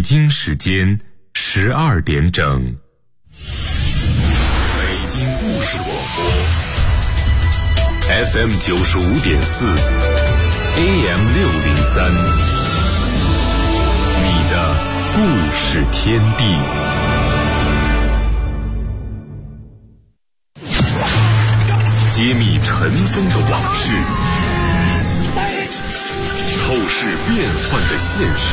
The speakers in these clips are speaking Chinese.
京时间12点整。北京故事广播 FM 95.4 AM 603，你的故事天地。揭秘尘封的往事，透视变幻的现实，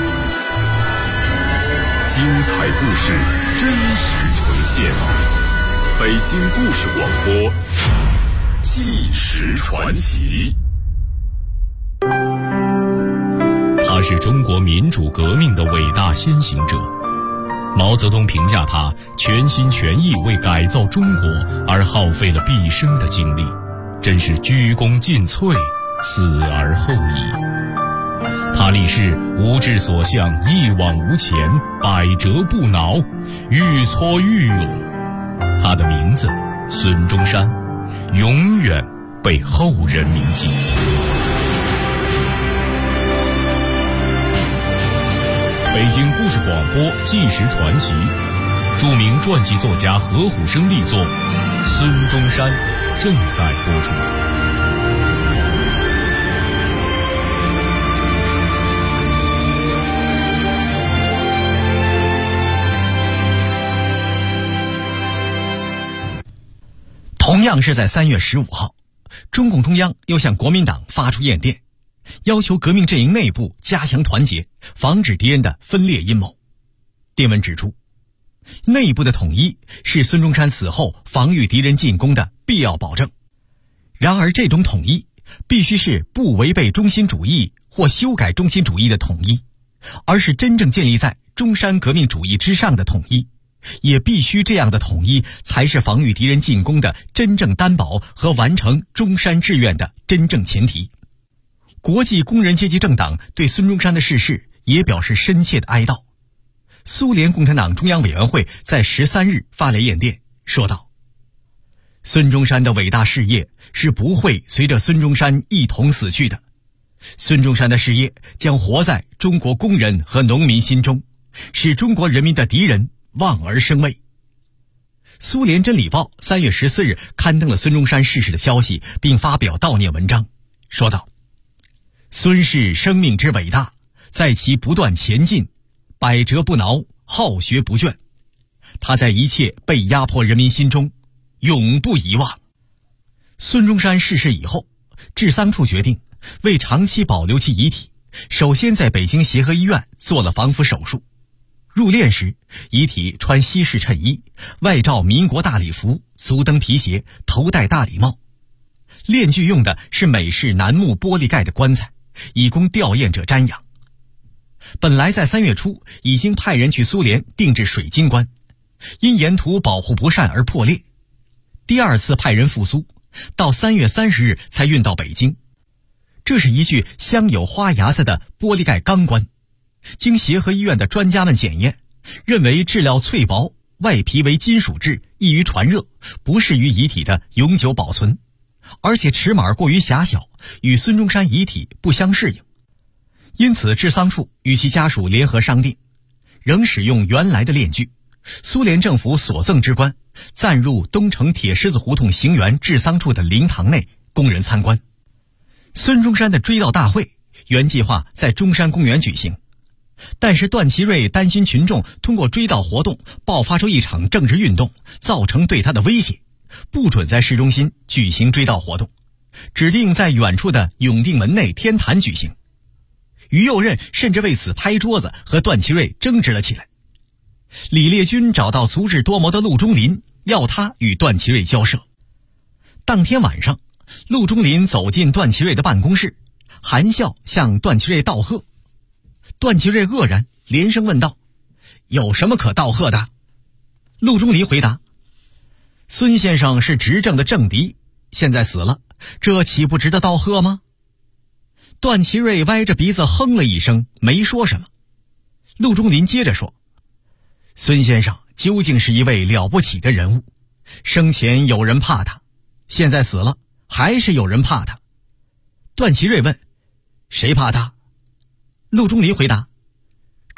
精彩故事真实呈现。北京故事广播，纪实传奇。 他是中国民主革命的伟大先行者。毛泽东评价他全心全意为改造中国而耗费了毕生的精力，真是鞠躬尽瘁，死而后已。他立誓无志所向，一往无前，百折不挠，愈挫愈勇。他的名字孙中山，永远被后人铭记。北京故事广播纪实传奇，著名传记作家何虎生力作《孙中山》正在播出。 同样是在3月15号，中共中央又向国民党发出唁电，要求革命阵营内部加强团结，防止敌人的分裂阴谋。电文指出，内部的统一是孙中山死后防御敌人进攻的必要保证。然而这种统一必须是不违背中心主义或修改中心主义的统一，而是真正建立在中山革命主义之上的统一。也必须这样的统一才是防御敌人进攻的真正担保和完成中山志愿的真正前提。国际工人阶级政党对孙中山的逝世也表示深切的哀悼。苏联共产党中央委员会在13日发来唁电，说道：孙中山的伟大事业是不会随着孙中山一同死去的，孙中山的事业将活在中国工人和农民心中，使中国人民的敌人望而生畏。苏联真理报3月14日刊登了孙中山逝世的消息，并发表悼念文章，说道：孙氏生命之伟大，在其不断前进，百折不挠，好学不倦。他在一切被压迫人民心中永不遗忘。孙中山逝世以后，治丧处决定为长期保留其遗体，首先在北京协和医院做了防腐手术。入殓时，遗体穿西式衬衣，外罩民国大礼服，足蹬皮鞋，头戴大礼帽。殓具用的是美式楠木玻璃盖的棺材，以供吊唁者瞻仰。本来在3月初已经派人去苏联定制水晶棺，因沿途保护不善而破裂。第二次派人复苏，到3月30日才运到北京。这是一具镶有花牙子的玻璃盖钢棺，经协和医院的专家们检验，认为质料脆薄，外皮为金属质，易于传热，不适于遗体的永久保存，而且尺码过于狭小，与孙中山遗体不相适应。因此治丧处与其家属联合商定，仍使用原来的殓具。苏联政府所赠之棺暂入东城铁狮子胡同行辕治丧处的灵堂内供人参观。孙中山的追悼大会原计划在中山公园举行，但是段祺瑞担心群众通过追悼活动爆发出一场政治运动，造成对他的威胁，不准在市中心举行追悼活动，指定在远处的永定门内天坛举行。于右任甚至为此拍桌子和段祺瑞争执了起来。李烈钧找到足智多谋的陆中林，要他与段祺瑞交涉。当天晚上，陆中林走进段祺瑞的办公室，含笑向段祺瑞道贺。段祺瑞愕然，连声问道：有什么可道贺的？陆中林回答：孙先生是执政的政敌，现在死了，这岂不值得道贺吗？段祺瑞歪着鼻子哼了一声，没说什么。陆中林接着说：孙先生究竟是一位了不起的人物，生前有人怕他，现在死了还是有人怕他。段祺瑞问：谁怕他？陆中林回答：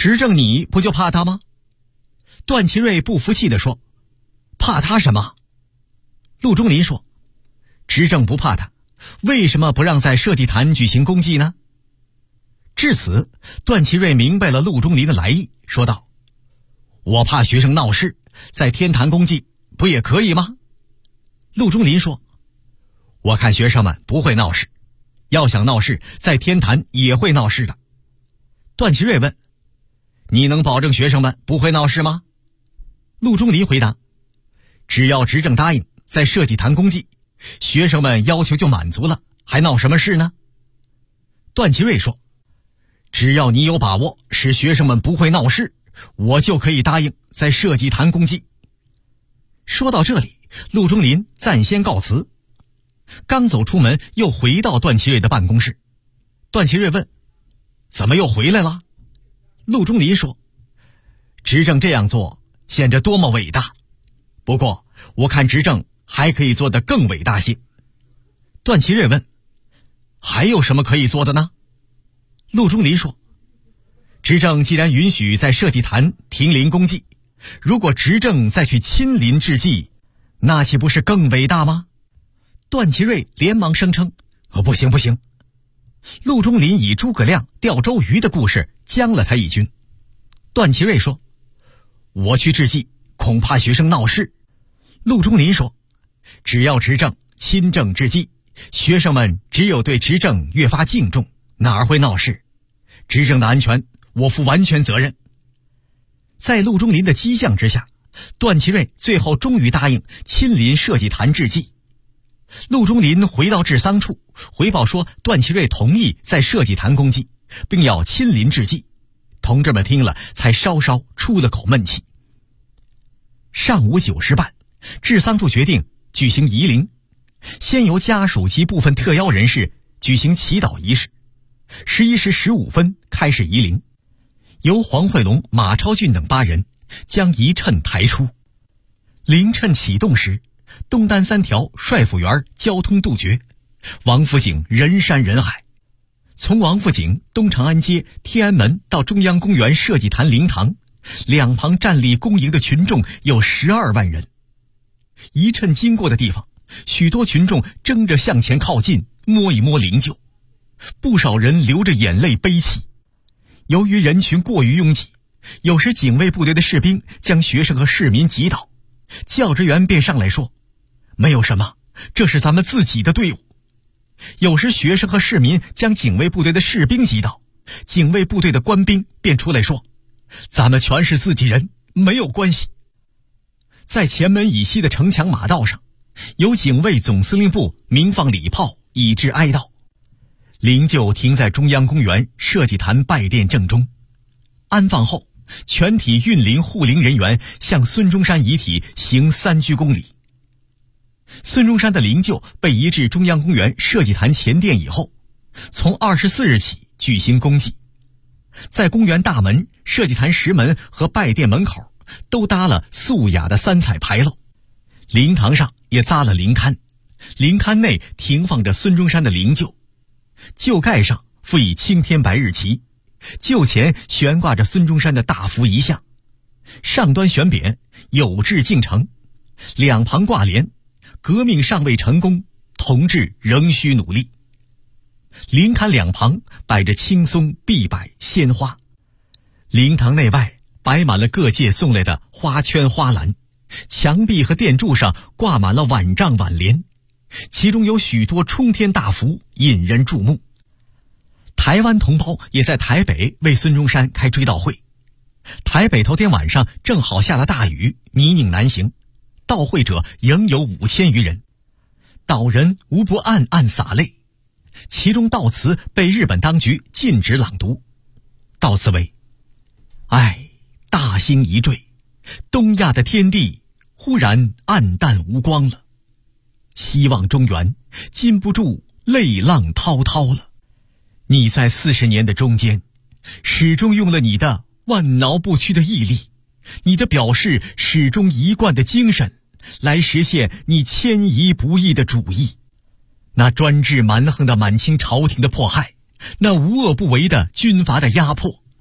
执政你不就怕他吗？段祺瑞不服气地说，怕他什么？陆中麟说，执政不怕他，为什么不让在社稷坛举行公祭呢？至此，段祺瑞明白了陆中麟的来意，说道，我怕学生闹事，在天坛公祭不也可以吗？陆中麟说，我看学生们不会闹事，要想闹事，在天坛也会闹事的。段祺瑞问，你能保证学生们不会闹事吗？陆中麟回答，只要执政答应在社稷坛公祭，学生们要求就满足了，还闹什么事呢？段祺瑞说，只要你有把握使学生们不会闹事，我就可以答应在社稷坛公祭。说到这里，陆中麟暂先告辞，刚走出门又回到段祺瑞的办公室。段祺瑞问，怎么又回来了？陆中麟说，执政这样做显得多么伟大，不过我看执政还可以做得更伟大些。段祺瑞问，还有什么可以做的呢？陆中麟说，执政既然允许在社稷坛停灵公祭，如果执政再去亲临致祭，那岂不是更伟大吗？段祺瑞连忙声称，不行不行。陆中麟以诸葛亮钓周瑜的故事将了他一军。段祺瑞说，我去致祭，恐怕学生闹事。陆中麟说，只要执政亲政致祭，学生们只有对执政越发敬重，哪儿会闹事？执政的安全我负完全责任。在陆中麟的激将之下，段祺瑞最后终于答应亲临社稷坛致祭。陆中麟回到治丧处，回报说段祺瑞同意在社稷坛公祭，并要亲临致祭。同志们听了才稍稍出了口闷气。上午9时半，治丧处决定举行仪灵，先由家属及部分特邀人士举行祈祷仪式。11时15分开始仪灵，由黄惠龙、马超俊等8人将仪榇抬出。灵榇启动时，东单3条帅府园交通杜绝，王府井人山人海。从王府井、东长安街、天安门到中央公园社稷坛灵堂，两旁站立恭迎的群众有12万人。仪榇经过的地方，许多群众争着向前靠近，摸一摸灵柩，不少人流着眼泪悲泣。由于人群过于拥挤，有时警卫部队的士兵将学生和市民挤倒，教职员便上来说，没有什么，这是咱们自己的队伍。有时学生和市民将警卫部队的士兵挤倒，警卫部队的官兵便出来说，咱们全是自己人，没有关系。在前门以西的城墙马道上，由警卫总司令部鸣放礼炮以致哀悼。灵柩停在中央公园社稷坛拜殿正中，安放后，全体运灵护灵人员向孙中山遗体行3鞠躬礼。孙中山的灵柩被移至中央公园社稷坛前殿以后，从24日起举行公祭。在公园大门、社稷坛石门和拜殿门口都搭了素雅的3彩牌楼，灵堂上也扎了灵龛，灵龛内停放着孙中山的灵柩，柩盖上附以青天白日旗，柩前悬挂着孙中山的大幅遗像，上端悬匾有志敬诚，两旁挂联革命尚未成功，同志仍需努力。灵龛两旁摆着青松、碧柏、鲜花，灵堂内外摆满了各界送来的花圈花篮，墙壁和殿柱上挂满了挽帐挽联，其中有许多冲天大幅，引人注目。台湾同胞也在台北为孙中山开追悼会。台北头天晚上正好下了大雨，泥泞难行，悼会者仍有5000余人，悼人无不暗暗洒泪。其中悼词被日本当局禁止朗读，悼词为：唉，大兴一坠，东亚的天地忽然暗淡无光了，希望中原禁不住泪浪滔滔了。你在40年的中间，始终用了你的万挠不屈的毅力，你的表示始终一贯的精神，来实现你迁移不易的主义。那专制蛮横的满清朝廷的迫害，那无恶不为的军阀的压迫，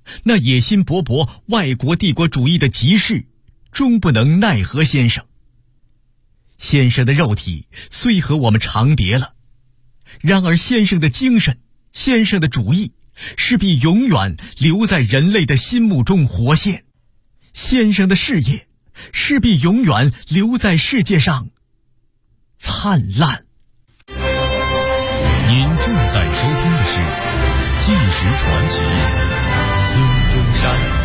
那野心勃勃、外国帝国主义的急事，终不能奈何先生。先生的肉体虽和我们长别了，然而先生的精神、先生的主义，势必永远留在人类的心目中活现；先生的事业，势必永远留在世界上灿烂。 您正在收听的是《纪实传奇》，孙中山。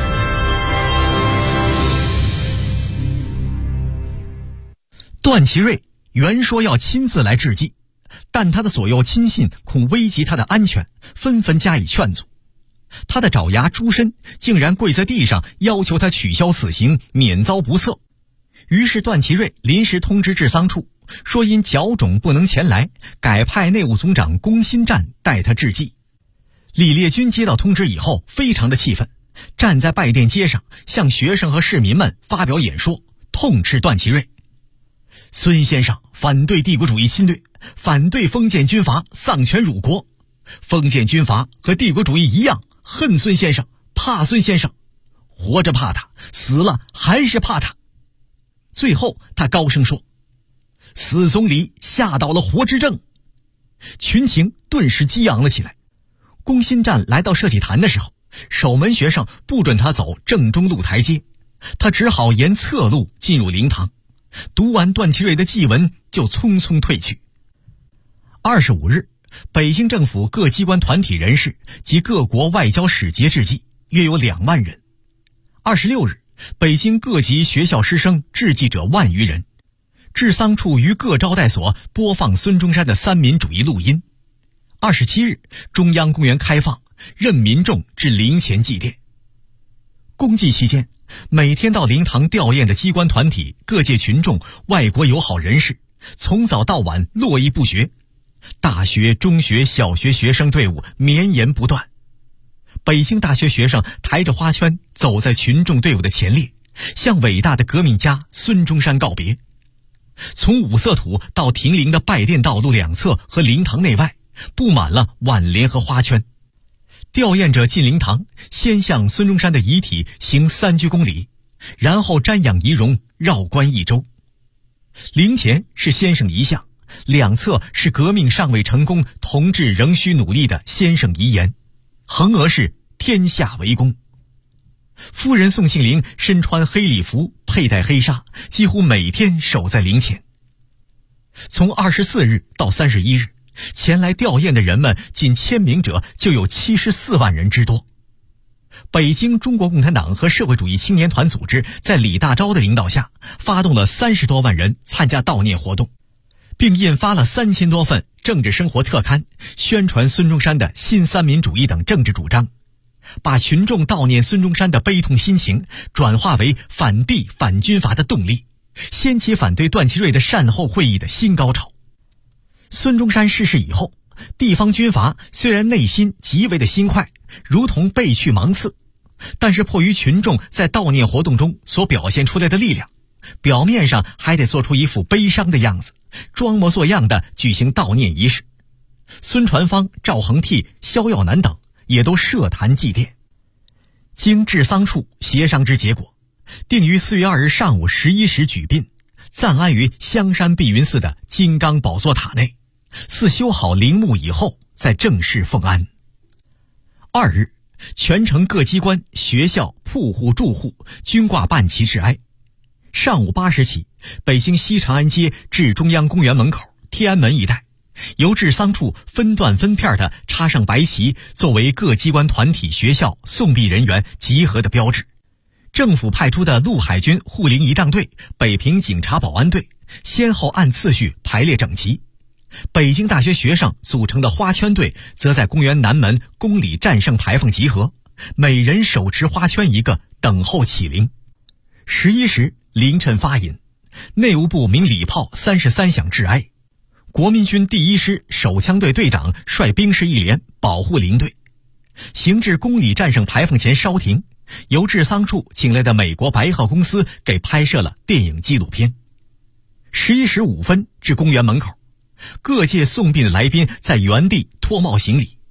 段祺瑞原说要亲自来致祭，但他的左右亲信恐危及他的安全，纷纷加以劝阻。他的爪牙朱深竟然跪在地上要求他取消死刑，免遭不测。于是段祺瑞临时通知治丧处，说因脚肿不能前来，改派内务总长龚新湛代他致祭。李烈钧接到通知以后非常的气愤，站在拜殿街上向学生和市民们发表演说，痛斥段祺瑞。孙先生反对帝国主义侵略，反对封建军阀丧权辱国。封建军阀和帝国主义一样，恨孙先生，怕孙先生，活着怕他，死了还是怕他。最后他高声说：死总理吓倒了活之正。群情顿时激昂了起来。龚新湛来到社稷坛的时候，守门学生不准他走正中路台阶，他只好沿侧路进入灵堂。读完段祺瑞的祭文，就匆匆退去。25日，北京政府各机关团体人士及各国外交使节致祭，约有2万人。26日，北京各级学校师生致祭者1万余人。治丧处于各招待所播放孙中山的三民主义录音。27日，中央公园开放，任民众至灵前祭奠。公祭期间，每天到灵堂吊唁的机关团体、各界群众、外国友好人士，从早到晚络绎不绝。大学、中学、小学学生队伍绵延不断。北京大学学生抬着花圈走在群众队伍的前列，向伟大的革命家孙中山告别。从五色土到亭陵的拜殿道路两侧和灵堂内外，布满了挽联和花圈。吊唁者进灵堂，先向孙中山的遗体行3鞠躬礼，然后瞻仰遗容，绕观1周。灵前是先生遗像，两侧是革命尚未成功，同志仍需努力的先生遗言，横额是天下为公。夫人宋庆龄身穿黑礼服，佩戴黑纱，几乎每天守在灵前。从24日到31日，前来吊唁的人们仅签名者就有74万人之多。北京中国共产党和社会主义青年团组织在李大钊的领导下，发动了30多万人参加悼念活动，并印发了3000多份政治生活特刊，宣传孙中山的新三民主义等政治主张，把群众悼念孙中山的悲痛心情转化为反帝反军阀的动力，掀起反对段祺瑞的善后会议的新高潮。孙中山逝世以后，地方军阀虽然内心极为的心快，如同被去芒刺，但是迫于群众在悼念活动中所表现出来的力量，表面上还得做出一副悲伤的样子，装模作样的举行悼念仪式。孙传芳、赵恒惕、萧耀南等也都设坛祭奠。经治丧处协商之结果，定于4月2日上午11时举殡，暂安于香山碧云寺的金刚宝座塔内，寺修好陵墓以后再正式奉安。2日，全城各机关、学校、铺户、住户均挂半旗致哀。上午8时起，北京西长安街至中央公园门口、天安门一带，由治丧处分段分片地插上白旗，作为各机关团体、学校送殡人员集合的标志。政府派出的陆海军护灵仪仗队、北平警察保安队先后按次序排列整齐。北京大学学生组成的花圈队则在公园南门公理战胜牌坊集合，每人手持花圈1个，等候起灵。11时凌晨发引，内务部鸣礼炮33响致哀。国民军第1师手枪队队长率兵士1连保护灵队，行至公理战胜牌坊前稍停，由治丧处请来的美国白鹤公司给拍摄了电影纪录片。11时5分至公园门口，各界送殡的来宾在原地脱帽行礼。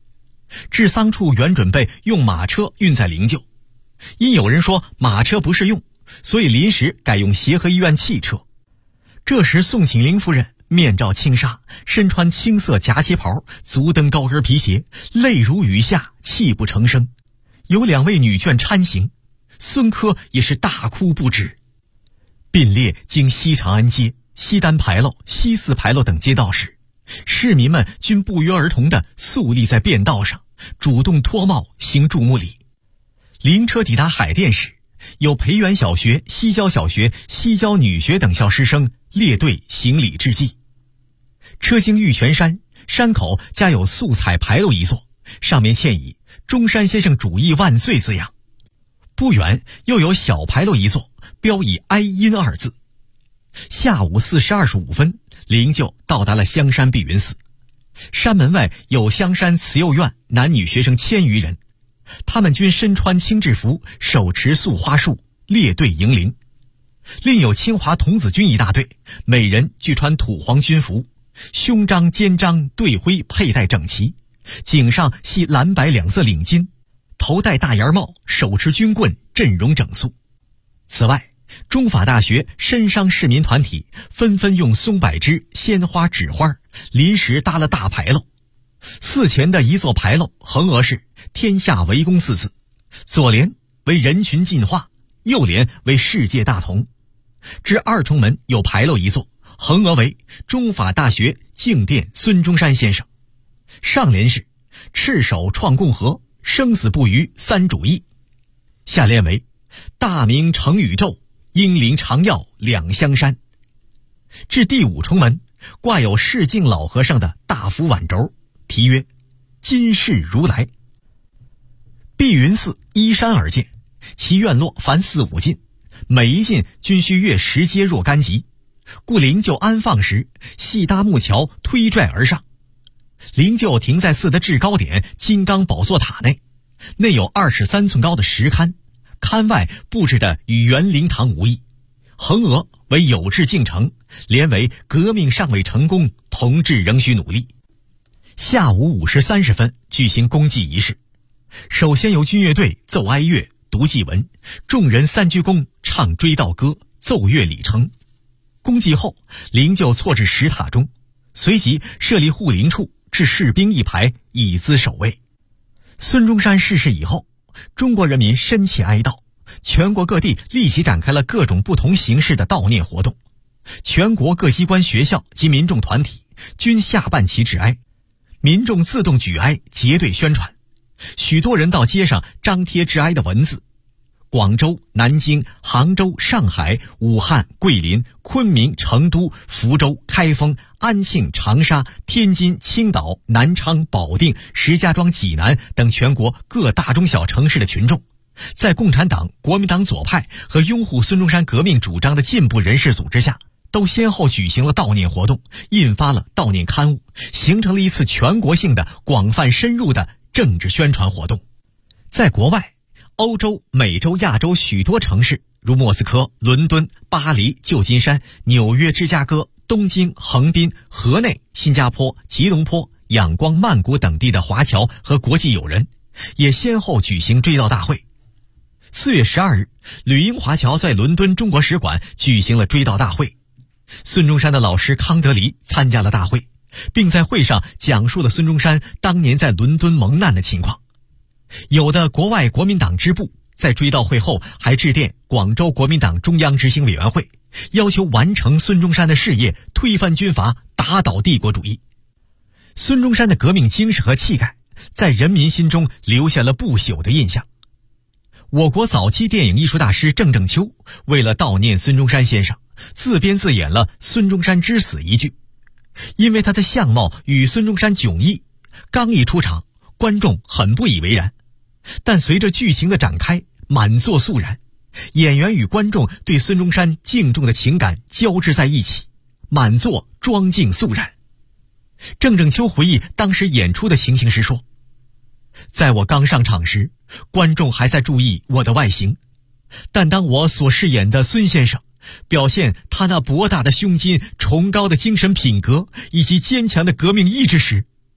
治丧处原准备用马车运载灵柩，因有人说马车不适用，所以临时改用协和医院汽车。这时宋庆龄夫人面罩轻纱，身穿青色夹旗袍，足蹬高跟皮鞋，泪如雨下，泣不成声。有2位女眷搀行，孙科也是大哭不止。并列经西长安街、西单牌楼、西四牌楼等街道时，市民们均不约而同地肃立在便道上，主动脱帽行注目礼。灵车抵达海淀时，有培元小学、西郊小学、西郊女学等校师生列队行礼致祭。车经玉泉山，山口加有素彩牌楼一座，上面嵌以中山先生主义万岁字样。不远又有小牌楼一座，标以哀音2字。下午4时25分，灵柩到达了香山碧云寺。山门外有香山慈幼院男女学生1000余人，他们均身穿青制服，手持素花束，列队迎灵。另有清华童子军一大队，每人俱穿土黄军服，胸章肩章队徽佩戴整齐，颈上系蓝白2色领巾，头戴大檐帽，手持军棍，阵容整肃。此外，中法大学深商市民团体纷纷用松柏枝、鲜花、纸花临时搭了大牌楼。寺前的一座牌楼横额是天下为公4字，左联为人群进化，右联为世界大同。至二重门有牌楼一座，横额为中法大学净殿孙中山先生，上联是赤手创共和，生死不渝三主义，下联为大明成宇宙，英灵长耀两香山。至第5重门挂有释敬老和尚的大幅挽轴，题曰今世如来。碧云寺依山而建，其院落凡4、5进，每一进均需越10阶若干级，故灵柩安放时细搭木桥推拽而上。灵柩停在寺的制高点金刚宝座塔内，内有23寸高的石龛，龛外布置的与元灵堂无异，横额为有志敬诚，联为革命尚未成功，同志仍需努力。下午5时30分举行公祭仪式，首先由军乐队奏哀乐、读祭文，众人3鞠躬，唱追悼歌，奏乐礼成。公祭后，灵柩错至石塔中，随即设立护灵处，置士兵1排，以资守卫。孙中山逝世以后，中国人民深切哀悼，全国各地立即展开了各种不同形式的悼念活动，全国各机关学校及民众团体均下半旗致哀，民众自动举哀，结队宣传，许多人到街上张贴致哀的文字。广州、南京、杭州、上海、武汉、桂林、昆明、成都、福州、开封、安庆、长沙、天津、青岛、南昌、保定、石家庄、济南等全国各大中小城市的群众，在共产党、国民党左派和拥护孙中山革命主张的进步人士组织下，都先后举行了悼念活动，印发了悼念刊物，形成了一次全国性的广泛深入的政治宣传活动。在国外，欧洲、美洲、亚洲许多城市，如莫斯科、伦敦、巴黎、旧金山、纽约、芝加哥、东京、横滨、河内、新加坡、吉隆坡、仰光、曼谷等地的华侨和国际友人，也先后举行追悼大会。4月12日，旅英华侨在伦敦中国使馆举行了追悼大会。孙中山的老师康德黎参加了大会，并在会上讲述了孙中山当年在伦敦蒙难的情况。有的国外国民党支部在追悼会后还致电广州国民党中央执行委员会，要求完成孙中山的事业，推翻军阀，打倒帝国主义。孙中山的革命精神和气概在人民心中留下了不朽的印象。我国早期电影艺术大师郑正秋为了悼念孙中山先生，自编自演了孙中山之死一剧。因为他的相貌与孙中山迥异，刚一出场，观众很不以为然，但随着剧情的展开，满座肃然，演员与观众对孙中山敬重的情感交织在一起，满座庄敬肃然。郑正秋回忆当时演出的情形时说，在我刚上场时，观众还在注意我的外形，但当我所饰演的孙先生表现他那博大的胸襟、崇高的精神品格以及坚强的革命意志时，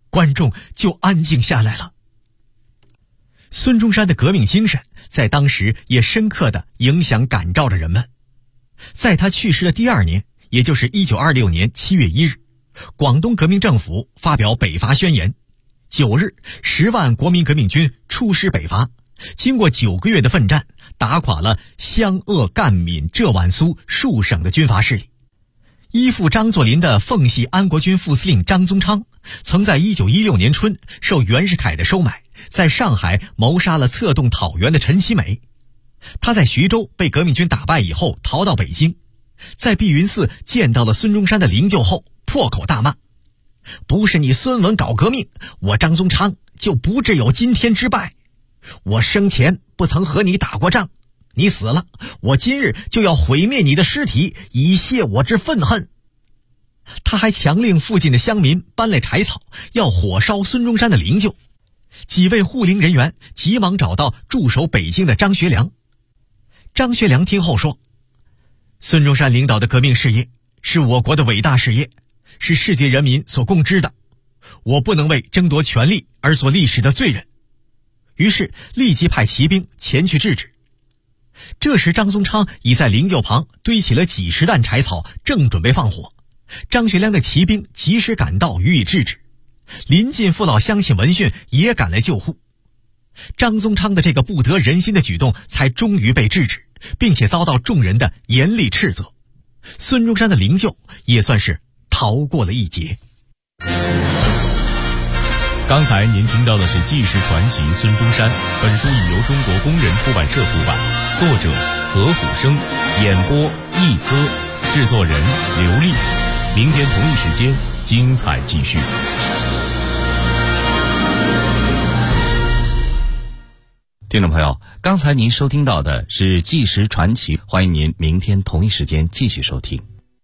观众就安静下来了。孙中山的革命精神在当时也深刻地影响感召着人们。在他去世的第2年，也就是1926年7月1日，广东革命政府发表北伐宣言。9日，10万国民革命军出师北伐，经过9个月的奋战，打垮了湘鄂赣闽浙皖苏数省的军阀势力。依附张作霖的奉系安国军副司令张宗昌，曾在1916年春受袁世凯的收买，在上海谋杀了策动讨袁的陈其美。他在徐州被革命军打败以后逃到北京，在碧云寺见到了孙中山的灵柩后，破口大骂：不是你孙文搞革命，我张宗昌就不至有今天之败。我生前不曾和你打过仗，你死了，我今日就要毁灭你的尸体，以泄我之愤恨。他还强令附近的乡民搬来柴草，要火烧孙中山的灵柩。几位护灵人员急忙找到驻守北京的张学良。张学良听后说：孙中山领导的革命事业是我国的伟大事业，是世界人民所共知的，我不能为争夺权力而做历史的罪人。于是立即派骑兵前去制止。这时张宗昌已在灵柩旁堆起了几十担柴草，正准备放火。张学良的骑兵及时赶到予以制止，临近父老乡亲闻讯也赶来救护。张宗昌的这个不得人心的举动才终于被制止，并且遭到众人的严厉斥责。孙中山的灵柩也算是逃过了一劫。 刚才您听到的是纪实传奇孙中山，本书已由中国工人出版社出版，作者何虎生，演播一哥，制作人刘丽。明天同一时间精彩继续。 听众朋友，刚才您收听到的是纪实传奇，欢迎您明天同一时间继续收听。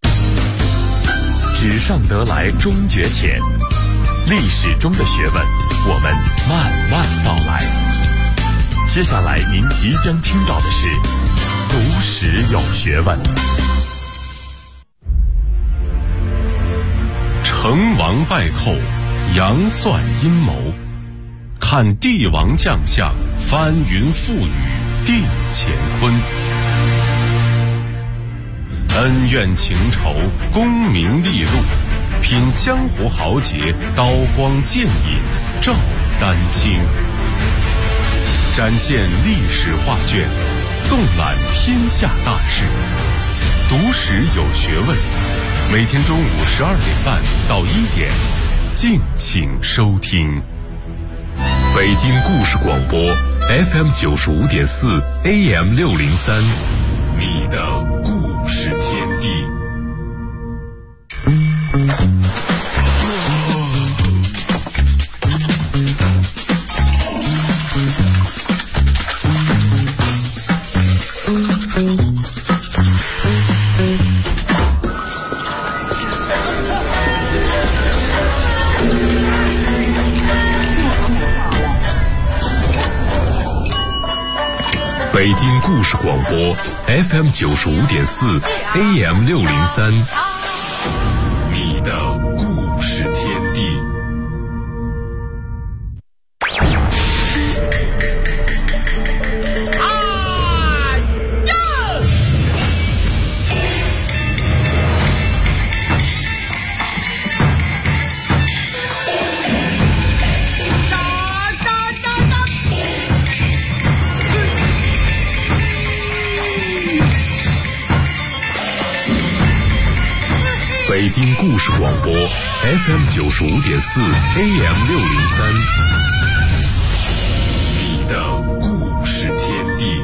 纸上得来终觉浅，历史中的学问，我们慢慢道来。接下来您即将听到的是读史有学问。成王败寇，杨算阴谋，看帝王将相，翻云覆雨，定乾坤。恩怨情仇，功名利禄，品江湖豪杰，刀光剑影，照丹青。展现历史画卷，纵览天下大事。读史有学问，每天中午12点半到1点，敬请收听。北京故事广播 FM 95.4 AM 603，你的故事天地。北京故事广播 FM 95.4 AM 603，你的故事天地。北京故事广播 FM 95.4 AM 603，你的故事天地。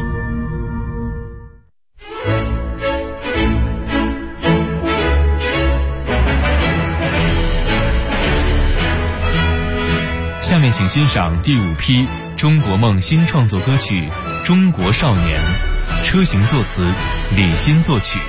下面请欣赏第5批中国梦新创作歌曲《中国少年》，车行作词，李欣作曲。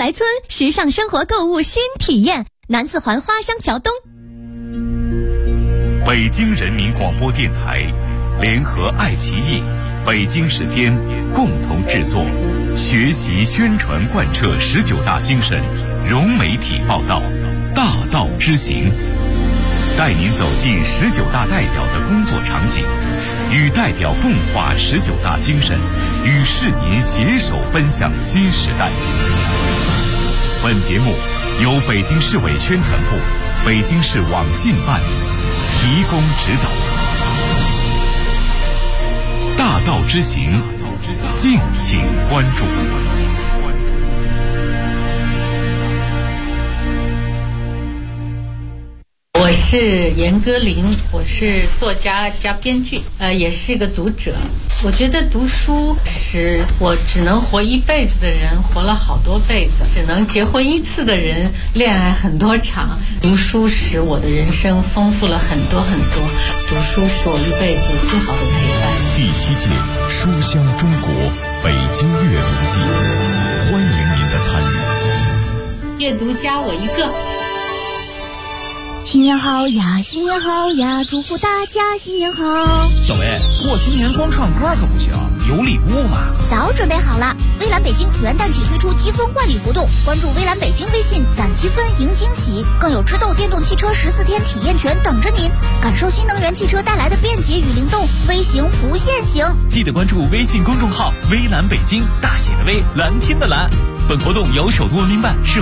来村时尚生活购物新体验，南四环花乡桥东。 北京人民广播电台联合爱奇艺、北京时间共同制作，学习宣传贯彻19大精神，融媒体报道，大道之行，带您走进19大代表的工作场景，与代表共话19大精神，与市民携手奔向新时代。本节目由北京市委宣传部、北京市网信办提供指导。大道之行，敬请关注。 我是严歌苓，我是作家加编剧，也是一个读者。我觉得读书使我只能活一辈子的人活了好多辈子，只能结婚一次的人恋爱很多场。读书使我的人生丰富了很多很多，读书是我一辈子最好的陪伴。 第7届书香中国北京阅读季，欢迎您的参与。 阅读加我一个。 新年好呀，新年好呀，祝福大家新年好。 小薇，过新年光唱歌可不行，有礼物嘛。 早准备好了，微蓝北京元旦起推出积分换礼活动，关注微蓝北京微信攒积分赢惊喜，更有知豆电动汽车14天体验权等着您，感受新能源汽车带来的便捷与灵动，微行不限行。 记得关注微信公众号微蓝北京，大写的微，蓝天的蓝。本活动由首都文明办